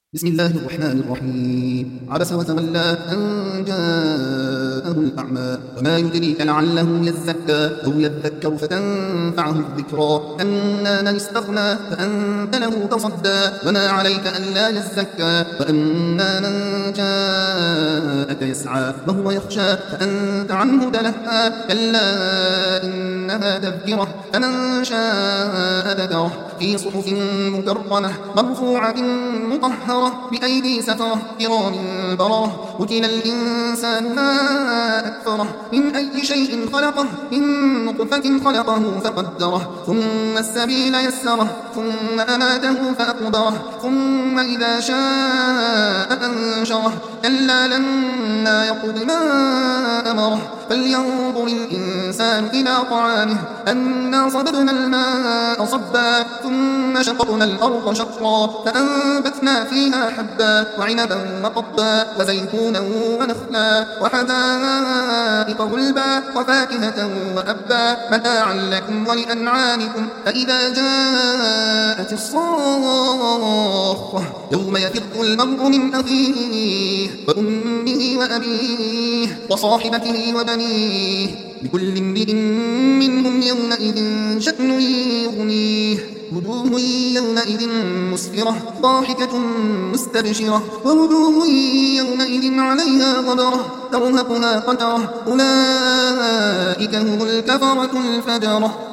بسم الله الرحمن الرحيم. عبس وتولى أن جاءه الأعمى وما يدريك لعله يزكى أو يذكر فتنفعه الذكرى أما من استغنى فأنت له تصدى وما عليك ألا يزكى وأما من جاءك يسعى وهو يخشى فأنت عنه تلهى كلا إنها تذكرة فمن شاء ذكره في صحف مكرمة مرفوعة مطهرة بأيدي سفرة كرام بررة قتل الإنسان ما أكفره من أي شيء خلقه من نطفة خلقه فقدره ثم السبيل يسره ثم أماته فأقبره ثم إذا شاء أنشره كلا لما يقض ما أمره فلينظر الإنسان إلى طعامه أنا صببنا الماء صبا ثم شققنا الأرض شقا فأنبتنا فيها حبا وعنبا وقضبا وزيتونا ونخلا وحدائق غلبا وفاكهة وأبا متاعا لكم ولأنعامكم فإذا جاءت الصاخة يوم يفر المرء من أخيه وأمه وأبيه وصاحبته وبنيه لكل امرئ منهم يومئذ شأن يغنيه وجوه يومئذ مسفرة ضاحكة مستبشرة ووجوه يومئذ عليها غبرة ترهقها قترة أولئك هم الكفرة الفجرة.